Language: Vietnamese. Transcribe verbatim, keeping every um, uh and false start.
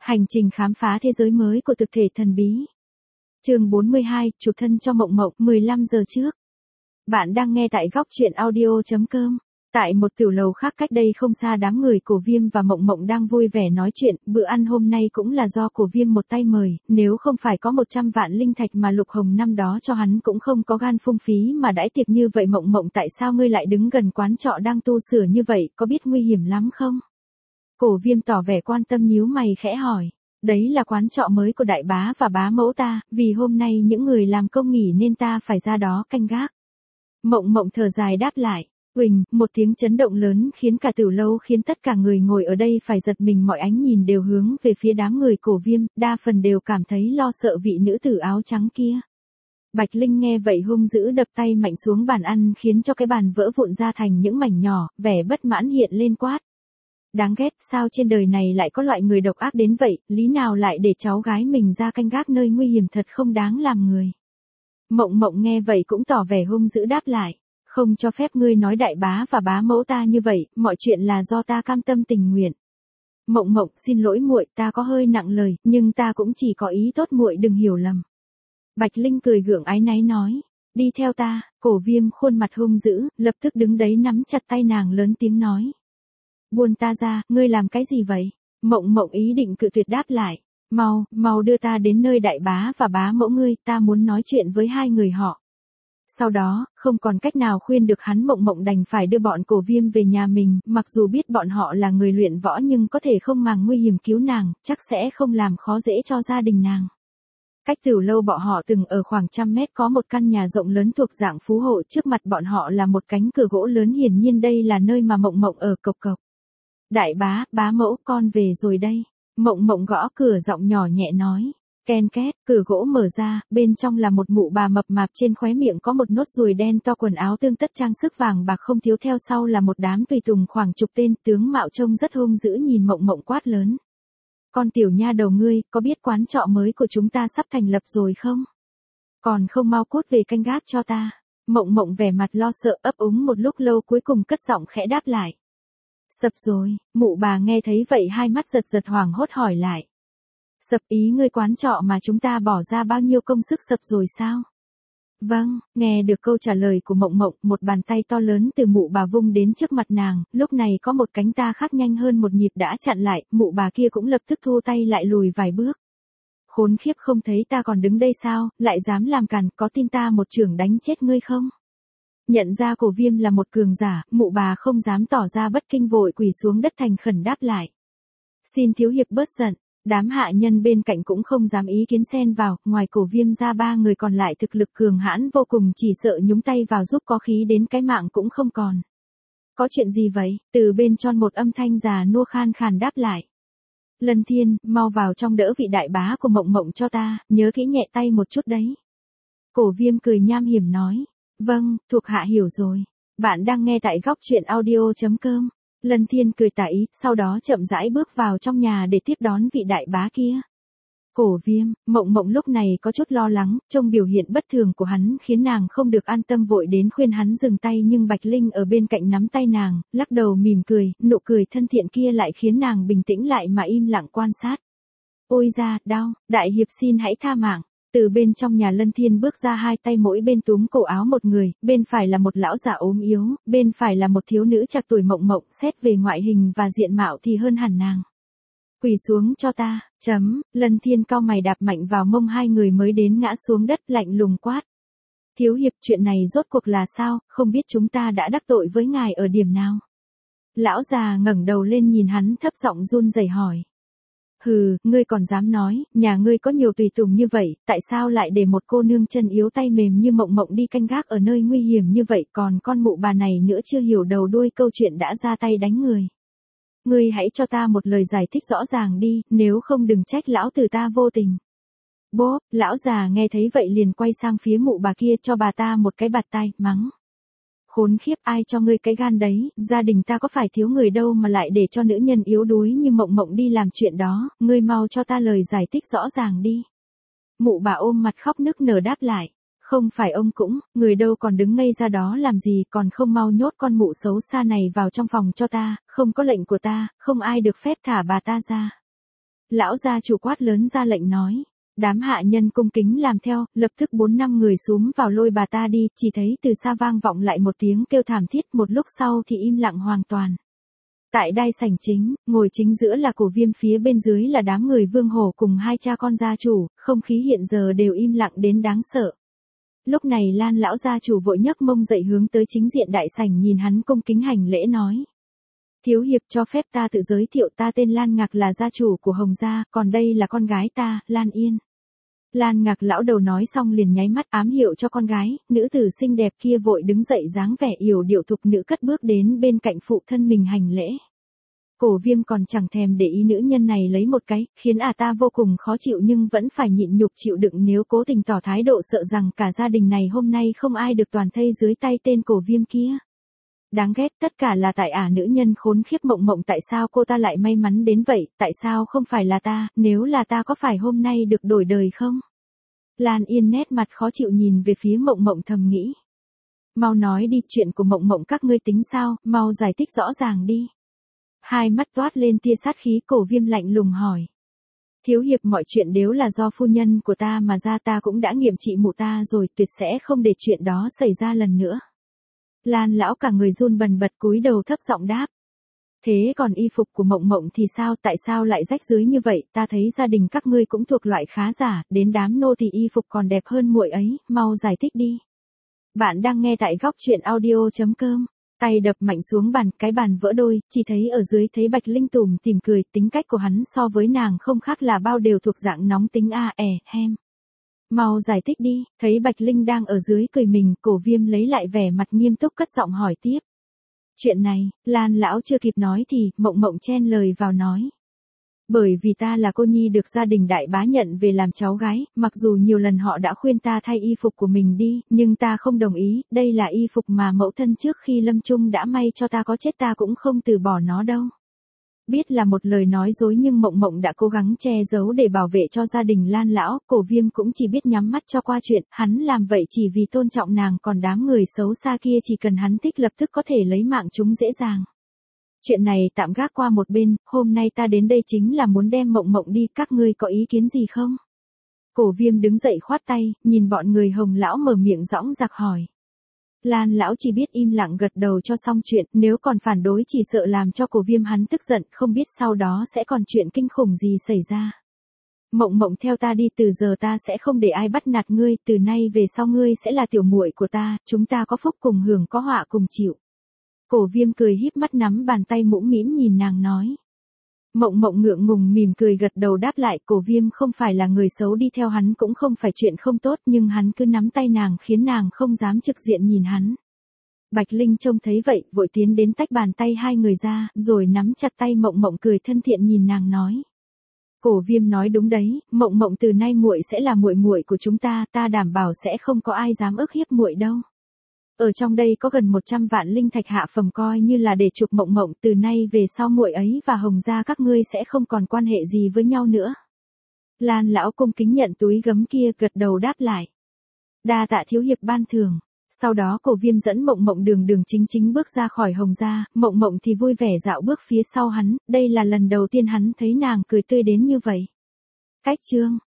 Hành trình khám phá thế giới mới của thực thể thần bí. Chương bốn mươi hai, chụp thân cho Mộng Mộng, mười lăm giờ trước. Bạn đang nghe tại góc truyện audio chấm com. Tại một tiểu lầu khác cách đây không xa, đám người Cổ Viêm và Mộng Mộng đang vui vẻ nói chuyện. Bữa ăn hôm nay cũng là do Cổ Viêm một tay mời, nếu không phải có một trăm vạn linh thạch mà Lục Hồng năm đó cho hắn cũng không có gan phung phí mà đãi tiệc như vậy. Mộng Mộng, tại sao ngươi lại đứng gần quán trọ đang tu sửa như vậy, có biết nguy hiểm lắm không? Cổ Viêm tỏ vẻ quan tâm, nhíu mày khẽ hỏi. Đấy là quán trọ mới của đại bá và bá mẫu ta, vì hôm nay những người làm công nghỉ nên ta phải ra đó canh gác. Mộng Mộng thở dài đáp lại. Huỳnh, một tiếng chấn động lớn khiến cả tiểu lâu, khiến tất cả người ngồi ở đây phải giật mình, mọi ánh nhìn đều hướng về phía đám người Cổ Viêm, đa phần đều cảm thấy lo sợ vị nữ tử áo trắng kia. Bạch Linh nghe vậy hung dữ đập tay mạnh xuống bàn ăn, khiến cho cái bàn vỡ vụn ra thành những mảnh nhỏ, vẻ bất mãn hiện lên quát. Đáng ghét, sao trên đời này lại có loại người độc ác đến vậy, lý nào lại để cháu gái mình ra canh gác nơi nguy hiểm, thật không đáng làm người. Mộng Mộng nghe vậy cũng tỏ vẻ hung dữ đáp lại. Không cho phép ngươi nói đại bá và bá mẫu ta như vậy, mọi chuyện là do ta cam tâm tình nguyện. Mộng Mộng, xin lỗi muội, ta có hơi nặng lời, nhưng ta cũng chỉ có ý tốt, muội đừng hiểu lầm. Bạch Linh cười gượng áy náy nói, đi theo ta. Cổ Viêm khuôn mặt hung dữ, lập tức đứng đấy nắm chặt tay nàng lớn tiếng nói. Buông ta ra, ngươi làm cái gì vậy? Mộng Mộng ý định cự tuyệt đáp lại. Mau, mau đưa ta đến nơi đại bá và bá mẫu ngươi, ta muốn nói chuyện với hai người họ. Sau đó, không còn cách nào khuyên được hắn, Mộng Mộng đành phải đưa bọn Cổ Viêm về nhà mình, mặc dù biết bọn họ là người luyện võ nhưng có thể không màng nguy hiểm cứu nàng, chắc sẽ không làm khó dễ cho gia đình nàng. Cách tiểu lâu bọn họ từng ở khoảng trăm mét có một căn nhà rộng lớn thuộc dạng phú hộ, trước mặt bọn họ là một cánh cửa gỗ lớn, hiển nhiên đây là nơi mà Mộng Mộng ở. Cộc cộc. Đại bá, bá mẫu, con về rồi đây. Mộng Mộng gõ cửa giọng nhỏ nhẹ nói. Ken két, cửa gỗ mở ra, bên trong là một mụ bà mập mạp, trên khóe miệng có một nốt ruồi đen to, quần áo tương tất trang sức vàng bạc không thiếu, theo sau là một đám tùy tùng khoảng chục tên, tướng mạo trông rất hung dữ, nhìn Mộng Mộng quát lớn. Con tiểu nha đầu ngươi, có biết quán trọ mới của chúng ta sắp thành lập rồi không? Còn không mau cút về canh gác cho ta. Mộng Mộng vẻ mặt lo sợ, ấp úng một lúc lâu cuối cùng cất giọng khẽ đáp lại. Sập rồi. Mụ bà nghe thấy vậy hai mắt giật giật hoảng hốt hỏi lại. Sập ý ngươi quán trọ mà chúng ta bỏ ra bao nhiêu công sức sập rồi sao? Vâng, nghe được câu trả lời của Mộng Mộng, một bàn tay to lớn từ mụ bà vung đến trước mặt nàng, lúc này có một cánh ta khác nhanh hơn một nhịp đã chặn lại, mụ bà kia cũng lập tức thu tay lại lùi vài bước. Khốn khiếp, không thấy ta còn đứng đây sao, lại dám làm càn, có tin ta một chưởng đánh chết ngươi không? Nhận ra Cổ Viêm là một cường giả, mụ bà không dám tỏ ra bất kinh, vội quỳ xuống đất thành khẩn đáp lại. Xin thiếu hiệp bớt giận. Đám hạ nhân bên cạnh cũng không dám ý kiến xen vào, ngoài Cổ Viêm ra ba người còn lại thực lực cường hãn vô cùng, chỉ sợ nhúng tay vào giúp có khí đến cái mạng cũng không còn. Có chuyện gì vậy? Từ bên trong một âm thanh già nua khan khàn đáp lại. Lân Thiên, mau vào trong đỡ vị đại bá của Mộng Mộng cho ta, nhớ kỹ nhẹ tay một chút đấy. Cổ Viêm cười nham hiểm nói. Vâng, thuộc hạ hiểu rồi. Bạn đang nghe tại góc truyện audio chấm com. Lân Thiên cười tà ý, sau đó chậm rãi bước vào trong nhà để tiếp đón vị đại bá kia. Cổ Viêm, Mộng Mộng lúc này có chút lo lắng, trông biểu hiện bất thường của hắn khiến nàng không được an tâm, vội đến khuyên hắn dừng tay, nhưng Bạch Linh ở bên cạnh nắm tay nàng, lắc đầu mỉm cười, nụ cười thân thiện kia lại khiến nàng bình tĩnh lại mà im lặng quan sát. Ôi da, đau, đại hiệp xin hãy tha mạng. Từ bên trong nhà Lân Thiên bước ra, hai tay mỗi bên túm cổ áo một người, bên phải là một lão già ốm yếu, bên phải là một thiếu nữ trạc tuổi. Mộng Mộng xét về ngoại hình và diện mạo thì hơn hẳn nàng. Quỳ xuống cho ta, chấm, Lân Thiên cau mày đạp mạnh vào mông hai người mới đến, ngã xuống đất lạnh lùng quát. Thiếu hiệp, chuyện này rốt cuộc là sao, không biết chúng ta đã đắc tội với ngài ở điểm nào? Lão già ngẩng đầu lên nhìn hắn, thấp giọng run rẩy hỏi. Hừ, ngươi còn dám nói, nhà ngươi có nhiều tùy tùng như vậy, tại sao lại để một cô nương chân yếu tay mềm như Mộng Mộng đi canh gác ở nơi nguy hiểm như vậy, còn con mụ bà này nữa chưa hiểu đầu đuôi câu chuyện đã ra tay đánh người. Ngươi hãy cho ta một lời giải thích rõ ràng đi, nếu không đừng trách lão tử ta vô tình. Bố, lão già nghe thấy vậy liền quay sang phía mụ bà kia, cho bà ta một cái bạt tai, mắng. Khốn khiếp, ai cho ngươi cái gan đấy, gia đình ta có phải thiếu người đâu mà lại để cho nữ nhân yếu đuối như Mộng Mộng đi làm chuyện đó, ngươi mau cho ta lời giải thích rõ ràng đi. Mụ bà ôm mặt khóc nức nở đáp lại. Không phải ông cũng, người đâu còn đứng ngây ra đó làm gì, còn không mau nhốt con mụ xấu xa này vào trong phòng cho ta, không có lệnh của ta, không ai được phép thả bà ta ra. Lão gia chủ quát lớn ra lệnh nói. Đám hạ nhân cung kính làm theo, lập tức bốn năm người xúm vào lôi bà ta đi, chỉ thấy từ xa vang vọng lại một tiếng kêu thảm thiết, một lúc sau thì im lặng hoàn toàn. Tại đai sảnh chính, ngồi chính giữa là Cổ Viêm, phía bên dưới là đám người Vương Hổ cùng hai cha con gia chủ, không khí hiện giờ đều im lặng đến đáng sợ. Lúc này Lan lão gia chủ vội nhấc mông dậy hướng tới chính diện đại sảnh, nhìn hắn cung kính hành lễ nói. Thiếu hiệp cho phép ta tự giới thiệu, ta tên Lan Ngạc, là gia chủ của Hồng gia, còn đây là con gái ta, Lan Yên. Lan Ngạc lão đầu nói xong liền nháy mắt ám hiệu cho con gái, nữ tử xinh đẹp kia vội đứng dậy dáng vẻ yểu điệu thục nữ cất bước đến bên cạnh phụ thân mình hành lễ. Cổ Viêm còn chẳng thèm để ý nữ nhân này lấy một cái, khiến à ta vô cùng khó chịu nhưng vẫn phải nhịn nhục chịu đựng, nếu cố tình tỏ thái độ sợ rằng cả gia đình này hôm nay không ai được toàn thây dưới tay tên Cổ Viêm kia. Đáng ghét, tất cả là tại ả à, nữ nhân khốn khiếp Mộng Mộng, tại sao cô ta lại may mắn đến vậy, tại sao không phải là ta, nếu là ta có phải hôm nay được đổi đời không? Lan Yên nét mặt khó chịu nhìn về phía Mộng Mộng thầm nghĩ. Mau nói đi, chuyện của Mộng Mộng các ngươi tính sao, mau giải thích rõ ràng đi. Hai mắt toát lên tia sát khí, Cổ Viêm lạnh lùng hỏi. Thiếu hiệp, mọi chuyện đều là do phu nhân của ta mà ra, ta cũng đã nghiệm trị mụ ta rồi, tuyệt sẽ không để chuyện đó xảy ra lần nữa. Lan lão cả người run bần bật cúi đầu thấp giọng đáp. Thế còn y phục của Mộng Mộng thì sao, tại sao lại rách rưới như vậy, ta thấy gia đình các ngươi cũng thuộc loại khá giả, đến đám nô thì y phục còn đẹp hơn muội ấy, mau giải thích đi. Bạn đang nghe tại góc truyện audio chấm com. Tay đập mạnh xuống bàn, cái bàn vỡ đôi, chỉ thấy ở dưới thấy Bạch Linh tủm tỉm cười, tính cách của hắn so với nàng không khác là bao, đều thuộc dạng nóng tính a à, ẻ, hem. Mau giải thích đi, thấy Bạch Linh đang ở dưới cười mình, Cổ Viêm lấy lại vẻ mặt nghiêm túc cất giọng hỏi tiếp. Chuyện này, Lan lão chưa kịp nói thì, Mộng Mộng chen lời vào nói. Bởi vì ta là cô nhi được gia đình đại bá nhận về làm cháu gái, mặc dù nhiều lần họ đã khuyên ta thay y phục của mình đi, nhưng ta không đồng ý, đây là y phục mà mẫu thân trước khi lâm chung đã may cho ta, có chết ta cũng không từ bỏ nó đâu. Biết là một lời nói dối nhưng Mộng Mộng đã cố gắng che giấu để bảo vệ cho gia đình Lan lão, Cổ Viêm cũng chỉ biết nhắm mắt cho qua chuyện, hắn làm vậy chỉ vì tôn trọng nàng, còn đám người xấu xa kia chỉ cần hắn thích lập tức có thể lấy mạng chúng dễ dàng. Chuyện này tạm gác qua một bên, hôm nay ta đến đây chính là muốn đem Mộng Mộng đi, các ngươi có ý kiến gì không? Cổ Viêm đứng dậy khoát tay, nhìn bọn người Hồng lão mở miệng dõng dạc hỏi. Lan lão chỉ biết im lặng gật đầu cho xong chuyện, nếu còn phản đối chỉ sợ làm cho Cổ Viêm hắn tức giận, không biết sau đó sẽ còn chuyện kinh khủng gì xảy ra. Mộng Mộng theo ta đi, từ giờ ta sẽ không để ai bắt nạt ngươi, từ nay về sau ngươi sẽ là tiểu muội của ta, chúng ta có phúc cùng hưởng, có họa cùng chịu. Cổ Viêm cười híp mắt nắm bàn tay mũm mĩm nhìn nàng nói. Mộng Mộng ngượng ngùng mỉm cười gật đầu đáp lại, Cổ Viêm không phải là người xấu, đi theo hắn cũng không phải chuyện không tốt, nhưng hắn cứ nắm tay nàng khiến nàng không dám trực diện nhìn hắn. Bạch Linh trông thấy vậy, vội tiến đến tách bàn tay hai người ra, rồi nắm chặt tay Mộng Mộng cười thân thiện nhìn nàng nói. Cổ Viêm nói đúng đấy, Mộng Mộng từ nay muội sẽ là muội muội của chúng ta, ta đảm bảo sẽ không có ai dám ức hiếp muội đâu. Ở trong đây có gần một trăm vạn linh thạch hạ phẩm coi như là để chuộc Mộng Mộng, từ nay về sau muội ấy và Hồng gia các ngươi sẽ không còn quan hệ gì với nhau nữa. Lan lão cung kính nhận túi gấm kia, gật đầu đáp lại. Đa tạ thiếu hiệp ban thưởng. Sau đó Cổ Viêm dẫn Mộng Mộng đường đường chính chính bước ra khỏi Hồng gia, Mộng Mộng thì vui vẻ dạo bước phía sau hắn, đây là lần đầu tiên hắn thấy nàng cười tươi đến như vậy. Cách chương